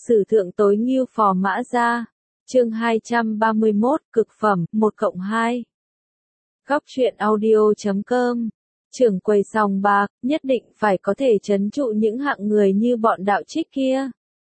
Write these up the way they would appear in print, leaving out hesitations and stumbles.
Sử thượng tối Ngưu Phò Mã Gia. Chương 231, cực phẩm 1+2. Góc truyện audio.com. Trưởng quầy sòng bạc, nhất định phải có thể trấn trụ những hạng người như bọn đạo trích kia.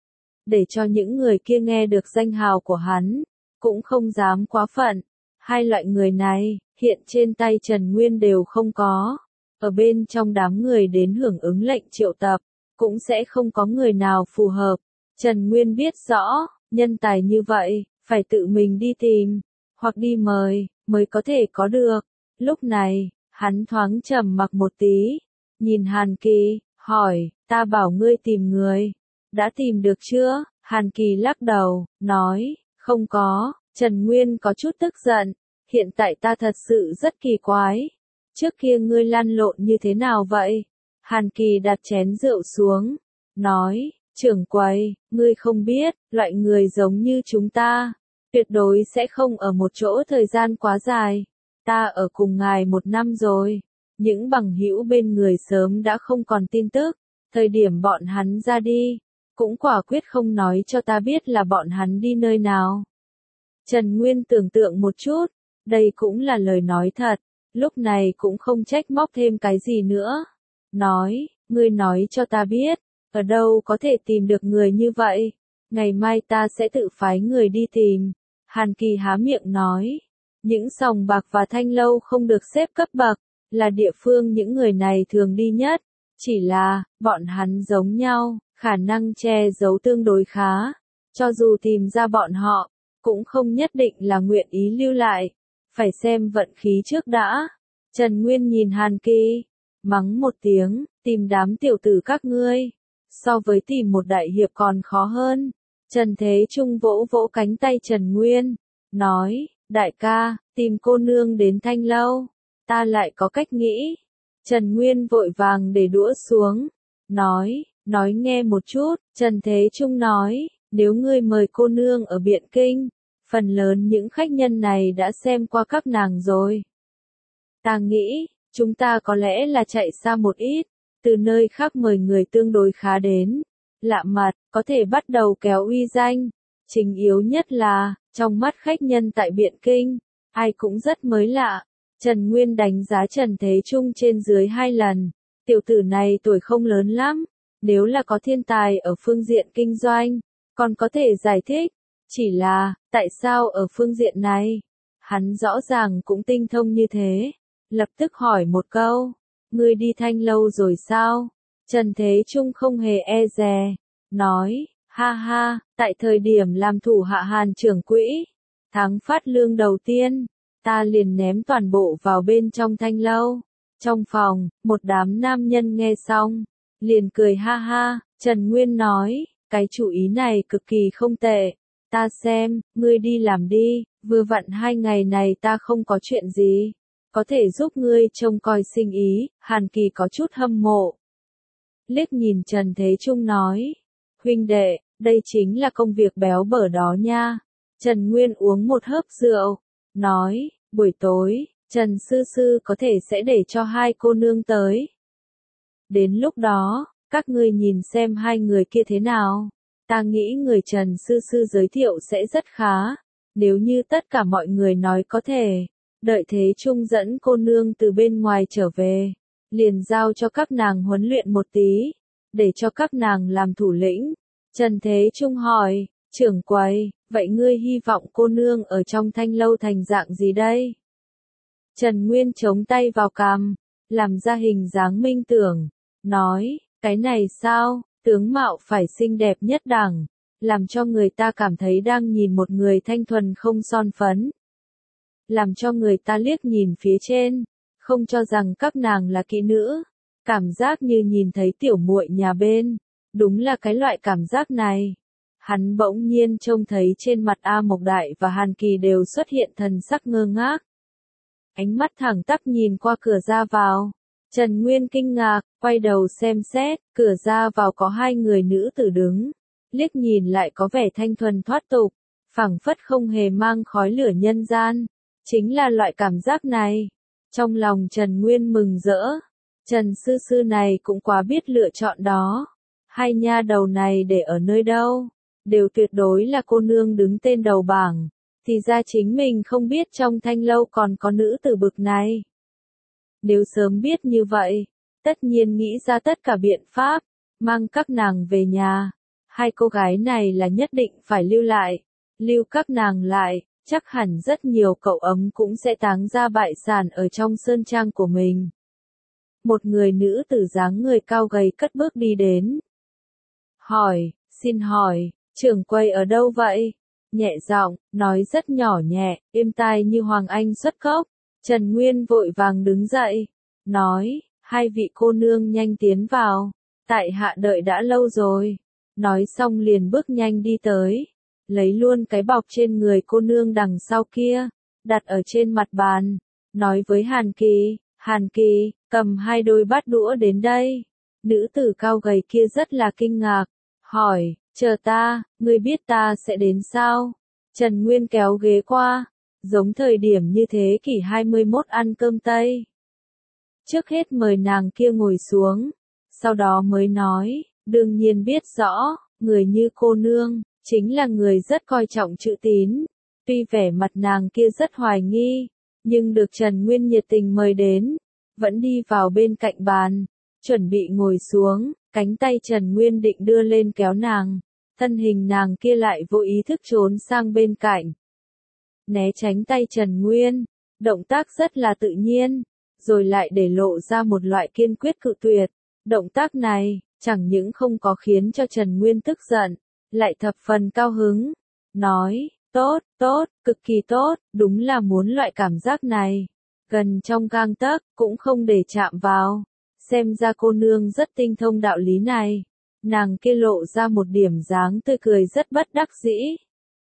Để cho những người kia nghe được danh hào của hắn, cũng không dám quá phận. Hai loại người này, hiện trên tay Trần Nguyên đều không có. Ở bên trong đám người đến hưởng ứng lệnh triệu tập, cũng sẽ không có người nào phù hợp. Trần Nguyên biết rõ, nhân tài như vậy, phải tự mình đi tìm, hoặc đi mời, mới có thể có được. Lúc này, hắn thoáng trầm mặc một tí, nhìn Hàn Kỳ, hỏi, ta bảo ngươi tìm người, đã tìm được chưa? Hàn Kỳ lắc đầu, nói, không có. Trần Nguyên có chút tức giận, hiện tại ta thật sự rất kỳ quái. Trước kia ngươi lăn lộn như thế nào vậy? Hàn Kỳ đặt chén rượu xuống, nói, trưởng quầy, ngươi không biết, loại người giống như chúng ta, tuyệt đối sẽ không ở một chỗ thời gian quá dài. Ta ở cùng ngài 1 năm rồi, những bằng hữu bên người sớm đã không còn tin tức, thời điểm bọn hắn ra đi, cũng quả quyết không nói cho ta biết là bọn hắn đi nơi nào. Trần Nguyên tưởng tượng một chút, đây cũng là lời nói thật, lúc này cũng không trách móc thêm cái gì nữa. Nói, ngươi nói cho ta biết, ở đâu có thể tìm được người như vậy, ngày mai ta sẽ tự phái người đi tìm. Hàn Kỳ há miệng nói, những sòng bạc và thanh lâu không được xếp cấp bậc, là địa phương những người này thường đi nhất, chỉ là, bọn hắn giống nhau, khả năng che giấu tương đối khá, cho dù tìm ra bọn họ, cũng không nhất định là nguyện ý lưu lại, phải xem vận khí trước đã. Trần Nguyên nhìn Hàn Kỳ, mắng một tiếng, tìm đám tiểu tử các ngươi, so với tìm một đại hiệp còn khó hơn. Trần Thế Trung vỗ vỗ cánh tay Trần Nguyên, nói, đại ca, tìm cô nương đến thanh lâu, ta lại có cách nghĩ. Trần Nguyên vội vàng để đũa xuống, nói nghe một chút. Trần Thế Trung nói, nếu ngươi mời cô nương ở Biện Kinh, phần lớn những khách nhân này đã xem qua các nàng rồi. Ta nghĩ, chúng ta có lẽ là chạy xa một ít, từ nơi khác mời người tương đối khá đến, lạ mặt, có thể bắt đầu kéo uy danh. Chính yếu nhất là, trong mắt khách nhân tại Biện Kinh, ai cũng rất mới lạ. Trần Nguyên đánh giá Trần Thế Trung trên dưới 2 lần, tiểu tử này tuổi không lớn lắm, nếu là có thiên tài ở phương diện kinh doanh, còn có thể giải thích, chỉ là, tại sao ở phương diện này, hắn rõ ràng cũng tinh thông như thế, lập tức hỏi một câu, ngươi đi thanh lâu rồi sao? Trần Thế Trung không hề e dè, nói, ha ha, tại thời điểm làm thủ hạ Hàn trưởng quỹ, tháng phát lương đầu tiên, ta liền ném toàn bộ vào bên trong thanh lâu. Trong phòng, một đám nam nhân nghe xong, liền cười ha ha. Trần Nguyên nói, cái chủ ý này cực kỳ không tệ, ta xem, ngươi đi làm đi, vừa vặn 2 ngày này ta không có chuyện gì, có thể giúp ngươi trông coi sinh ý. Hàn Kỳ có chút hâm mộ, liếc nhìn Trần Thế Trung nói, huynh đệ, đây chính là công việc béo bở đó nha. Trần Nguyên uống một hớp rượu, nói, buổi tối, Trần Sư Sư có thể sẽ để cho 2 cô nương tới. Đến lúc đó, các ngươi nhìn xem 2 người kia thế nào. Ta nghĩ người Trần Sư Sư giới thiệu sẽ rất khá, nếu như tất cả mọi người nói có thể, đợi Thế Trung dẫn cô nương từ bên ngoài trở về, liền giao cho các nàng huấn luyện một tí, để cho các nàng làm thủ lĩnh. Trần Thế Trung hỏi, trưởng quầy, vậy ngươi hy vọng cô nương ở trong thanh lâu thành dạng gì đây? Trần Nguyên chống tay vào cằm, làm ra hình dáng minh tưởng, nói, cái này sao, tướng mạo phải xinh đẹp nhất đẳng, làm cho người ta cảm thấy đang nhìn một người thanh thuần không son phấn. Làm cho người ta liếc nhìn phía trên, không cho rằng các nàng là kỹ nữ, cảm giác như nhìn thấy tiểu muội nhà bên, đúng là cái loại cảm giác này. Hắn bỗng nhiên trông thấy trên mặt A Mộc Đại và Hàn Kỳ đều xuất hiện thần sắc ngơ ngác. Ánh mắt thẳng tắp nhìn qua cửa ra vào. Trần Nguyên kinh ngạc, quay đầu xem xét, cửa ra vào có 2 người nữ tử đứng, liếc nhìn lại có vẻ thanh thuần thoát tục, phảng phất không hề mang khói lửa nhân gian. Chính là loại cảm giác này. Trong lòng Trần Nguyên mừng rỡ, Trần Sư Sư này cũng quá biết lựa chọn đó. 2 nha đầu này để ở nơi đâu? đều tuyệt đối là cô nương đứng tên đầu bảng, thì ra chính mình không biết trong thanh lâu còn có nữ tử bực này. Nếu sớm biết như vậy, tất nhiên nghĩ ra tất cả biện pháp, mang các nàng về nhà. Hai cô gái này là nhất định phải lưu lại, lưu các nàng lại, chắc hẳn rất nhiều cậu ấm cũng sẽ táng ra bại sản ở trong sơn trang của mình. Một người nữ tử dáng người cao gầy cất bước đi đến. Hỏi, xin hỏi, trưởng quầy ở đâu vậy? Nhẹ giọng, nói rất nhỏ nhẹ, êm tai như Hoàng Anh xuất cốc. Trần Nguyên vội vàng đứng dậy, nói, hai vị cô nương nhanh tiến vào, tại hạ đợi đã lâu rồi. Nói xong liền bước nhanh đi tới, lấy luôn cái bọc trên người cô nương đằng sau kia, đặt ở trên mặt bàn, nói với Hàn Kỳ, cầm hai đôi bát đũa đến đây. Nữ tử cao gầy kia rất là kinh ngạc, hỏi, chờ ta, ngươi biết ta sẽ đến sao? Trần Nguyên kéo ghế qua, giống thời điểm như thế kỷ 21 ăn cơm Tây. Trước hết mời nàng kia ngồi xuống, sau đó mới nói, đương nhiên biết rõ, người như cô nương, chính là người rất coi trọng chữ tín. Tuy vẻ mặt nàng kia rất hoài nghi, nhưng được Trần Nguyên nhiệt tình mời đến, vẫn đi vào bên cạnh bàn, chuẩn bị ngồi xuống, cánh tay Trần Nguyên định đưa lên kéo nàng, thân hình nàng kia lại vô ý thức trốn sang bên cạnh. Né tránh tay Trần Nguyên, động tác rất là tự nhiên, rồi lại để lộ ra một loại kiên quyết cự tuyệt. Động tác này, chẳng những không có khiến cho Trần Nguyên tức giận, lại thập phần cao hứng, nói, tốt, tốt, cực kỳ tốt, đúng là muốn loại cảm giác này, gần trong gang tấc, cũng không để chạm vào, xem ra cô nương rất tinh thông đạo lý này. Nàng kia lộ ra một điểm dáng tươi cười rất bất đắc dĩ,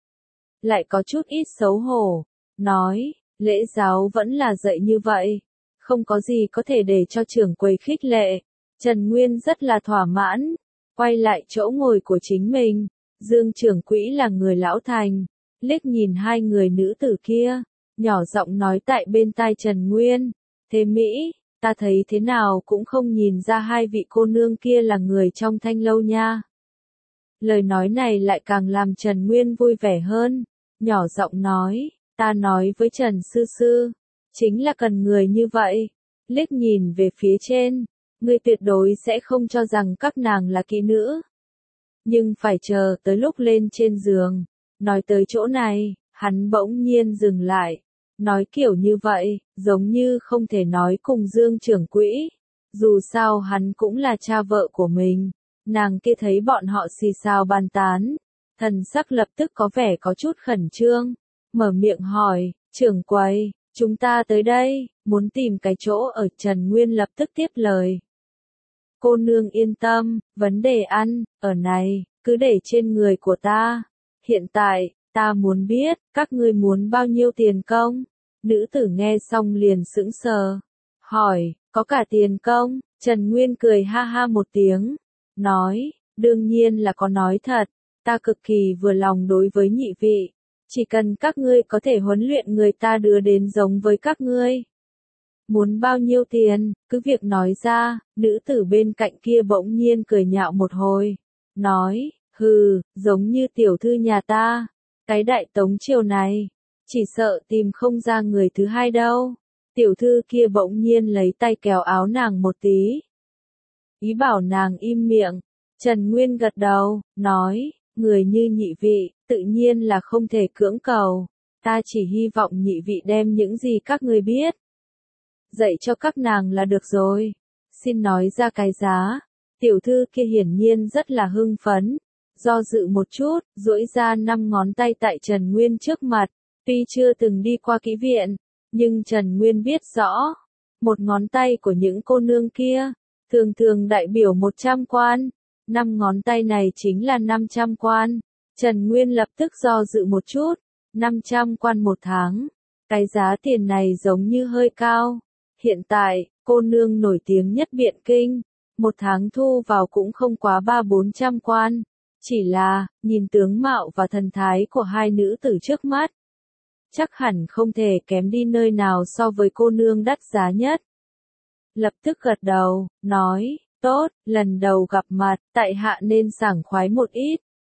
lại có chút ít xấu hổ, nói, lễ giáo vẫn là dạy như vậy, không có gì có thể để cho trưởng quầy khích lệ. Trần Nguyên rất là thỏa mãn, quay lại chỗ ngồi của chính mình. Dương trưởng quỹ là người lão thành, liếc nhìn hai người nữ tử kia, nhỏ giọng nói tại bên tai Trần Nguyên, thế Mỹ, ta thấy thế nào cũng không nhìn ra hai vị cô nương kia là người trong thanh lâu nha. Lời nói này lại càng làm Trần Nguyên vui vẻ hơn, nhỏ giọng nói, ta nói với Trần Sư Sư, chính là cần người như vậy. Liếc nhìn về phía trên, ngươi tuyệt đối sẽ không cho rằng các nàng là kỹ nữ. Nhưng phải chờ tới lúc lên trên giường, nói tới chỗ này, hắn bỗng nhiên dừng lại. Nói kiểu như vậy, giống như không thể nói cùng Dương trưởng quỹ. Dù sao hắn cũng là cha vợ của mình. Nàng kia thấy bọn họ xì xào bàn tán, thần sắc lập tức có vẻ có chút khẩn trương, mở miệng hỏi, trưởng quầy, chúng ta tới đây, muốn tìm cái chỗ ở. Trần Nguyên lập tức tiếp lời. Cô nương yên tâm, vấn đề ăn, ở này, cứ để trên người của ta. Hiện tại, ta muốn biết, các ngươi muốn bao nhiêu tiền công? Nữ tử nghe xong liền sững sờ, hỏi, có cả tiền công? Trần Nguyên cười ha ha một tiếng, nói, đương nhiên là có nói thật, ta cực kỳ vừa lòng đối với nhị vị, chỉ cần các ngươi có thể huấn luyện người ta đưa đến giống với các ngươi. Muốn bao nhiêu tiền, cứ việc nói ra. Nữ tử bên cạnh kia bỗng nhiên cười nhạo một hồi, nói, hừ, giống như tiểu thư nhà ta, cái đại tống triều này, chỉ sợ tìm không ra người thứ hai đâu. Tiểu thư kia bỗng nhiên lấy tay kéo áo nàng một tí, ý bảo nàng im miệng. Trần Nguyên gật đầu, nói, người như nhị vị, tự nhiên là không thể cưỡng cầu, ta chỉ hy vọng nhị vị đem những gì các ngươi biết dạy cho các nàng là được rồi. Xin nói ra cái giá. Tiểu thư kia hiển nhiên rất là hưng phấn, do dự một chút, duỗi ra 5 ngón tay tại Trần Nguyên trước mặt. Tuy chưa từng đi qua kỹ viện, nhưng Trần Nguyên biết rõ, một ngón tay của những cô nương kia, thường thường đại biểu 100 quan, 5 ngón tay này chính là 500 quan. Trần Nguyên lập tức do dự một chút, 500 quan một tháng, cái giá tiền này giống như hơi cao. Hiện tại, cô nương nổi tiếng nhất Biện Kinh, một tháng thu vào cũng không quá 300-400 quan, chỉ là, nhìn tướng mạo và thần thái của hai nữ tử trước mắt, chắc hẳn không thể kém đi nơi nào so với cô nương đắt giá nhất. Lập tức gật đầu, nói, tốt, lần đầu gặp mặt, tại hạ nên sảng khoái một ít,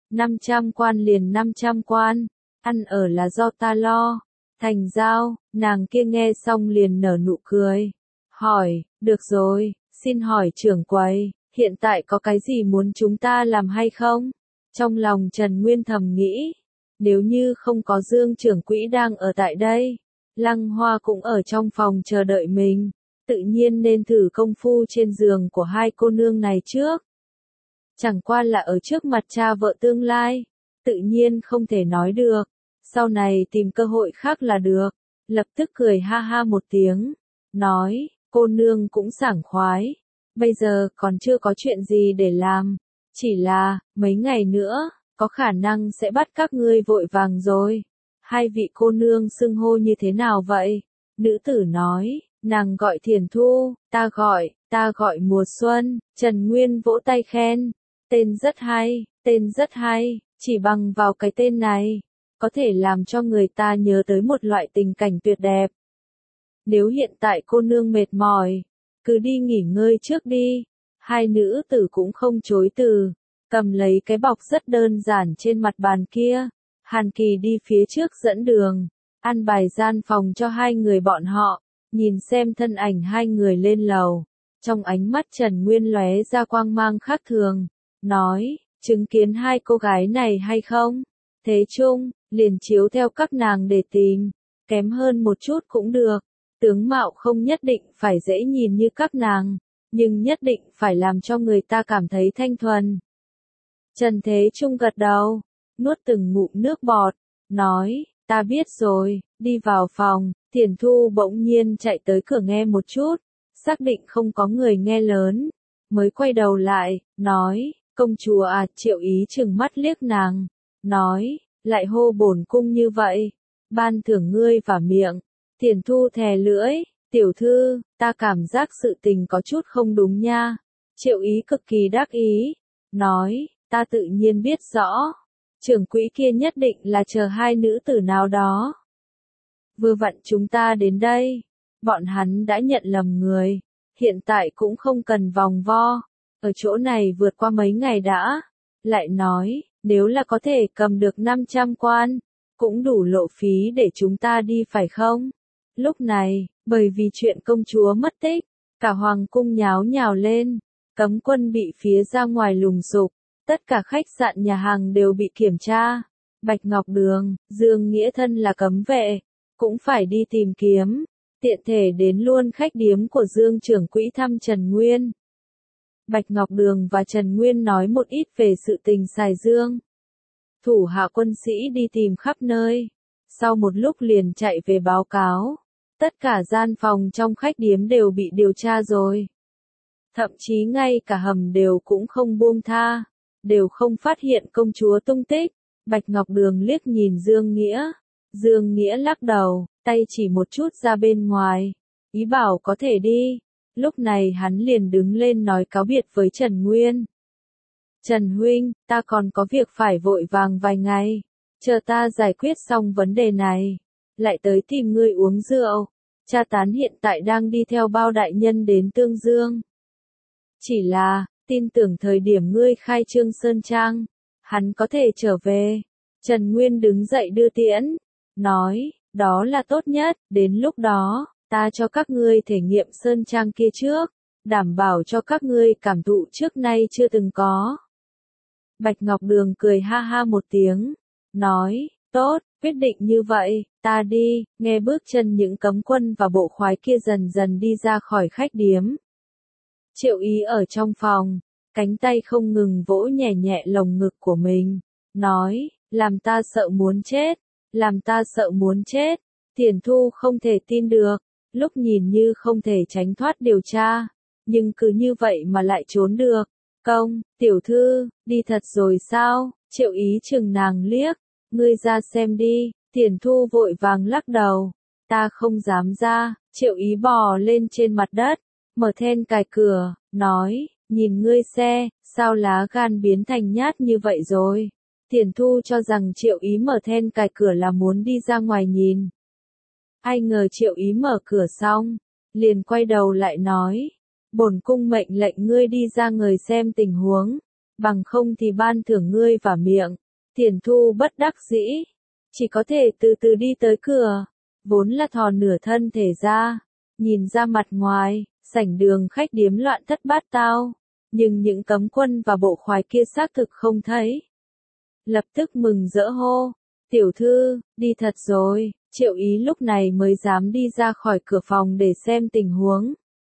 500 quan liền 500 quan, ăn ở là do ta lo. Thành giao, nàng kia nghe xong liền nở nụ cười. Hỏi, được rồi, xin hỏi trưởng quầy, hiện tại có cái gì muốn chúng ta làm hay không? Trong lòng Trần Nguyên thầm nghĩ, nếu như không có Dương trưởng quỹ đang ở tại đây, Lăng Hoa cũng ở trong phòng chờ đợi mình, tự nhiên nên thử công phu trên giường của hai cô nương này trước. Chẳng qua là ở trước mặt cha vợ tương lai, tự nhiên không thể nói được, sau này tìm cơ hội khác là được. Lập tức cười ha ha một tiếng, nói, cô nương cũng sảng khoái, bây giờ còn chưa có chuyện gì để làm, chỉ là, mấy ngày nữa, có khả năng sẽ bắt các ngươi vội vàng rồi. Hai vị cô nương xưng hô như thế nào vậy? Nữ tử nói, nàng gọi Thiền Thu, ta gọi Mùa Xuân. Trần Nguyên vỗ tay khen, tên rất hay, chỉ bằng vào cái tên này, có thể làm cho người ta nhớ tới một loại tình cảnh tuyệt đẹp. Nếu hiện tại cô nương mệt mỏi, cứ đi nghỉ ngơi trước đi. Hai nữ tử cũng không chối từ, cầm lấy cái bọc rất đơn giản trên mặt bàn kia. Hàn Kỳ đi phía trước dẫn đường, an bài gian phòng cho hai người bọn họ, nhìn xem thân ảnh hai người lên lầu. Trong ánh mắt Trần Nguyên lóe ra quang mang khác thường, nói, chứng kiến hai cô gái này hay không? Thế chung, liền chiếu theo các nàng để tìm, kém hơn một chút cũng được. Tướng mạo không nhất định phải dễ nhìn như các nàng, nhưng nhất định phải làm cho người ta cảm thấy thanh thuần. Trần Thế Trung gật đầu, nuốt từng ngụm nước bọt, nói, ta biết rồi, đi vào phòng. Thiền Thu bỗng nhiên chạy tới cửa nghe một chút, xác định không có người nghe lớn, mới quay đầu lại, nói, công chúa à. Triệu Ý trừng mắt liếc nàng, nói, lại hô bổn cung như vậy, ban thưởng ngươi và miệng. Thiền Thu thè lưỡi, tiểu thư, ta cảm giác sự tình có chút không đúng nha. Triệu Ý cực kỳ đắc ý, nói, ta tự nhiên biết rõ, trưởng quỹ kia nhất định là chờ hai nữ tử nào đó. Vừa vặn chúng ta đến đây, bọn hắn đã nhận lầm người, hiện tại cũng không cần vòng vo, ở chỗ này vượt qua mấy ngày đã. Lại nói, nếu là có thể cầm được 500 quan, cũng đủ lộ phí để chúng ta đi phải không? Lúc này, bởi vì chuyện công chúa mất tích, cả hoàng cung nháo nhào lên, cấm quân bị phía ra ngoài lùng sục, tất cả khách sạn nhà hàng đều bị kiểm tra. Bạch Ngọc Đường, Dương Nghĩa thân là cấm vệ, cũng phải đi tìm kiếm, tiện thể đến luôn khách điếm của Dương trưởng quỹ thăm Trần Nguyên. Bạch Ngọc Đường và Trần Nguyên nói một ít về sự tình Sài Dương. Thủ hạ quân sĩ đi tìm khắp nơi, sau một lúc liền chạy về báo cáo, tất cả gian phòng trong khách điếm đều bị điều tra rồi. Thậm chí ngay cả hầm đều cũng không buông tha, đều không phát hiện công chúa tung tích. Bạch Ngọc Đường liếc nhìn Dương Nghĩa. Dương Nghĩa lắc đầu, tay chỉ một chút ra bên ngoài, ý bảo có thể đi. Lúc này hắn liền đứng lên nói cáo biệt với Trần Nguyên. Trần huynh, ta còn có việc phải vội vàng vài ngày, chờ ta giải quyết xong vấn đề này, lại tới tìm ngươi uống rượu. Cha Tán hiện tại đang đi theo Bao đại nhân đến Tương Dương. Chỉ là, tin tưởng thời điểm ngươi khai trương Sơn Trang, hắn có thể trở về. Trần Nguyên đứng dậy đưa tiễn, nói, đó là tốt nhất, đến lúc đó, ta cho các ngươi thể nghiệm Sơn Trang kia trước, đảm bảo cho các ngươi cảm thụ trước nay chưa từng có. Bạch Ngọc Đường cười ha ha một tiếng, nói, tốt, quyết định như vậy, ta đi. Nghe bước chân những cấm quân và bộ khoái kia dần dần đi ra khỏi khách điếm. Triệu Ý ở trong phòng, cánh tay không ngừng vỗ nhẹ nhẹ lồng ngực của mình, nói, làm ta sợ muốn chết, làm ta sợ muốn chết. Thiền Thu không thể tin được, lúc nhìn như không thể tránh thoát điều tra, nhưng cứ như vậy mà lại trốn được. Công, tiểu thư, đi thật rồi sao? Triệu Ý chừng nàng liếc, ngươi ra xem đi. Thiền Thu vội vàng lắc đầu, ta không dám ra. Triệu Ý bò lên trên mặt đất, mở then cài cửa, nói, nhìn ngươi xe, sao lá gan biến thành nhát như vậy rồi? Thiền Thu cho rằng Triệu Ý mở then cài cửa là muốn đi ra ngoài nhìn. Ai ngờ Triệu Ý mở cửa xong, liền quay đầu lại nói, bổn cung mệnh lệnh ngươi đi ra người xem tình huống, bằng không thì ban thưởng ngươi và miệng. Tiền Thu bất đắc dĩ, chỉ có thể từ từ đi tới cửa, vốn là thò nửa thân thể ra, nhìn ra mặt ngoài, sảnh đường khách điếm loạn thất bát tao, nhưng những cấm quân và bộ khoái kia xác thực không thấy. Lập tức mừng rỡ hô, tiểu thư, đi thật rồi, Triệu Ý lúc này mới dám đi ra khỏi cửa phòng để xem tình huống.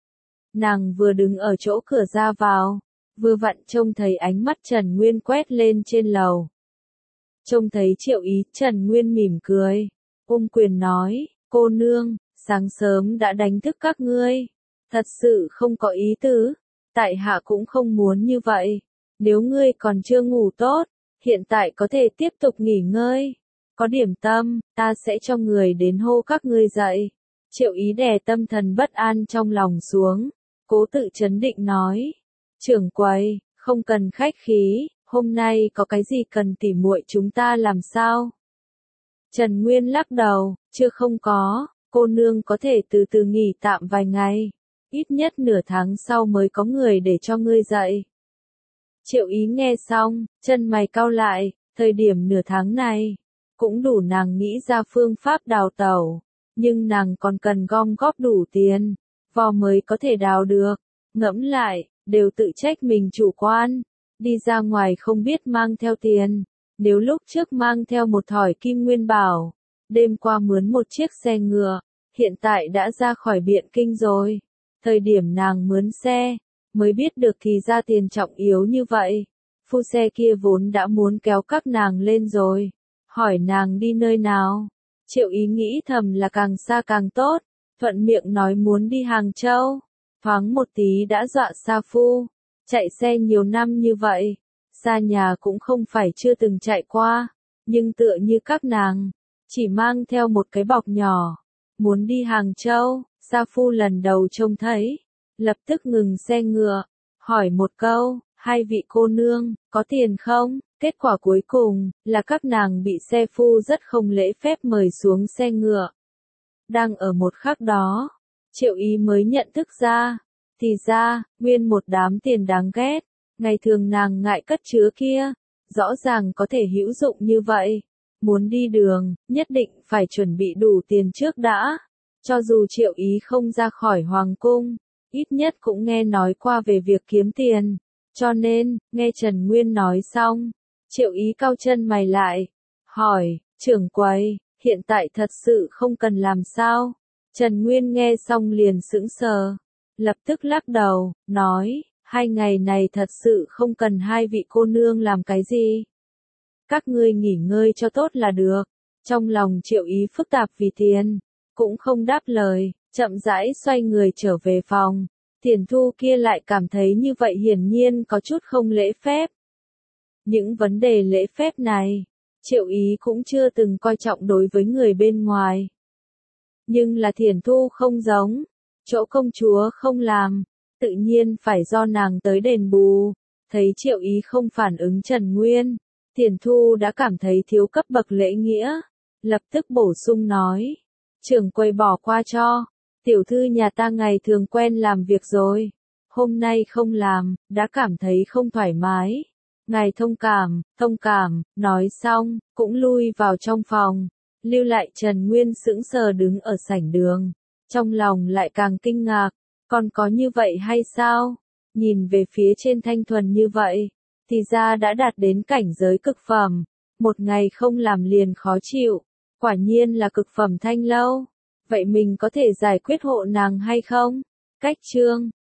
Nàng vừa đứng ở chỗ cửa ra vào, vừa vặn trông thấy ánh mắt Trần Nguyên quét lên trên lầu. Trông thấy Triệu Ý, Trần Nguyên mỉm cười, ôm quyền nói, cô nương, sáng sớm đã đánh thức các ngươi, thật sự không có ý tứ, tại hạ cũng không muốn như vậy, nếu ngươi còn chưa ngủ tốt, hiện tại có thể tiếp tục nghỉ ngơi, có điểm tâm, ta sẽ cho người đến hô các ngươi dậy. Triệu Ý đè tâm thần bất an trong lòng xuống, cố tự trấn định nói, trưởng quầy, không cần khách khí, hôm nay có cái gì cần tỉ muội chúng ta làm sao? Trần Nguyên lắc đầu, chưa không có, cô nương có thể từ từ nghỉ tạm vài ngày, ít nhất nửa tháng sau mới có người để cho ngươi dậy. Triệu Ý nghe xong, chân mày cau lại, thời điểm nửa tháng này, cũng đủ nàng nghĩ ra phương pháp đào tẩu, nhưng nàng còn cần gom góp đủ tiền, vò mới có thể đào được, ngẫm lại, đều tự trách mình chủ quan, đi ra ngoài không biết mang theo tiền, nếu lúc trước mang theo một thỏi kim nguyên bảo, đêm qua mướn một chiếc xe ngựa, hiện tại đã ra khỏi Biện Kinh rồi, thời điểm nàng mướn xe, mới biết được thì ra tiền trọng yếu như vậy, phu xe kia vốn đã muốn kéo các nàng lên rồi, hỏi nàng đi nơi nào, Triệu Ý nghĩ thầm là càng xa càng tốt, thuận miệng nói muốn đi Hàng Châu, thoáng một tí đã dọa sa phu, chạy xe nhiều năm như vậy, xa nhà cũng không phải chưa từng chạy qua, nhưng tựa như các nàng, chỉ mang theo một cái bọc nhỏ, muốn đi Hàng Châu, sa phu lần đầu trông thấy, lập tức ngừng xe ngựa, hỏi một câu, hai vị cô nương, có tiền không? Kết quả cuối cùng, là các nàng bị xe phu rất không lễ phép mời xuống xe ngựa. Đang ở một khắc đó, Triệu Ý mới nhận thức ra, thì ra, nguyên một đám tiền đáng ghét, ngày thường nàng ngại cất chứa kia, rõ ràng có thể hữu dụng như vậy. Muốn đi đường, nhất định phải chuẩn bị đủ tiền trước đã. Cho dù Triệu Ý không ra khỏi hoàng cung, ít nhất cũng nghe nói qua về việc kiếm tiền. Cho nên, nghe Trần Nguyên nói xong, Triệu Ý cau chân mày lại, hỏi, trưởng quầy, hiện tại thật sự không cần làm sao? Trần Nguyên nghe xong liền sững sờ, lập tức lắc đầu, nói, 2 ngày này thật sự không cần hai vị cô nương làm cái gì. Các ngươi nghỉ ngơi cho tốt là được. Trong lòng Triệu Ý phức tạp vì tiền, cũng không đáp lời, chậm rãi xoay người trở về phòng. Tiền Thu kia lại cảm thấy như vậy hiển nhiên có chút không lễ phép. Những vấn đề lễ phép này, Triệu Ý cũng chưa từng coi trọng đối với người bên ngoài. Nhưng là Thiển Thu không giống, chỗ công chúa không làm, tự nhiên phải do nàng tới đền bù. Thấy Triệu Ý không phản ứng Trần Nguyên, Thiển Thu đã cảm thấy thiếu cấp bậc lễ nghĩa, lập tức bổ sung nói, trưởng quầy bỏ qua cho, tiểu thư nhà ta ngày thường quen làm việc rồi, hôm nay không làm, đã cảm thấy không thoải mái. Ngài thông cảm, nói xong, cũng lui vào trong phòng, lưu lại Trần Nguyên sững sờ đứng ở sảnh đường, trong lòng lại càng kinh ngạc, còn có như vậy hay sao? Nhìn về phía trên thanh thuần như vậy, thì ra đã đạt đến cảnh giới cực phẩm, một ngày không làm liền khó chịu, quả nhiên là cực phẩm thanh lâu, vậy mình có thể giải quyết hộ nàng hay không? Cách chương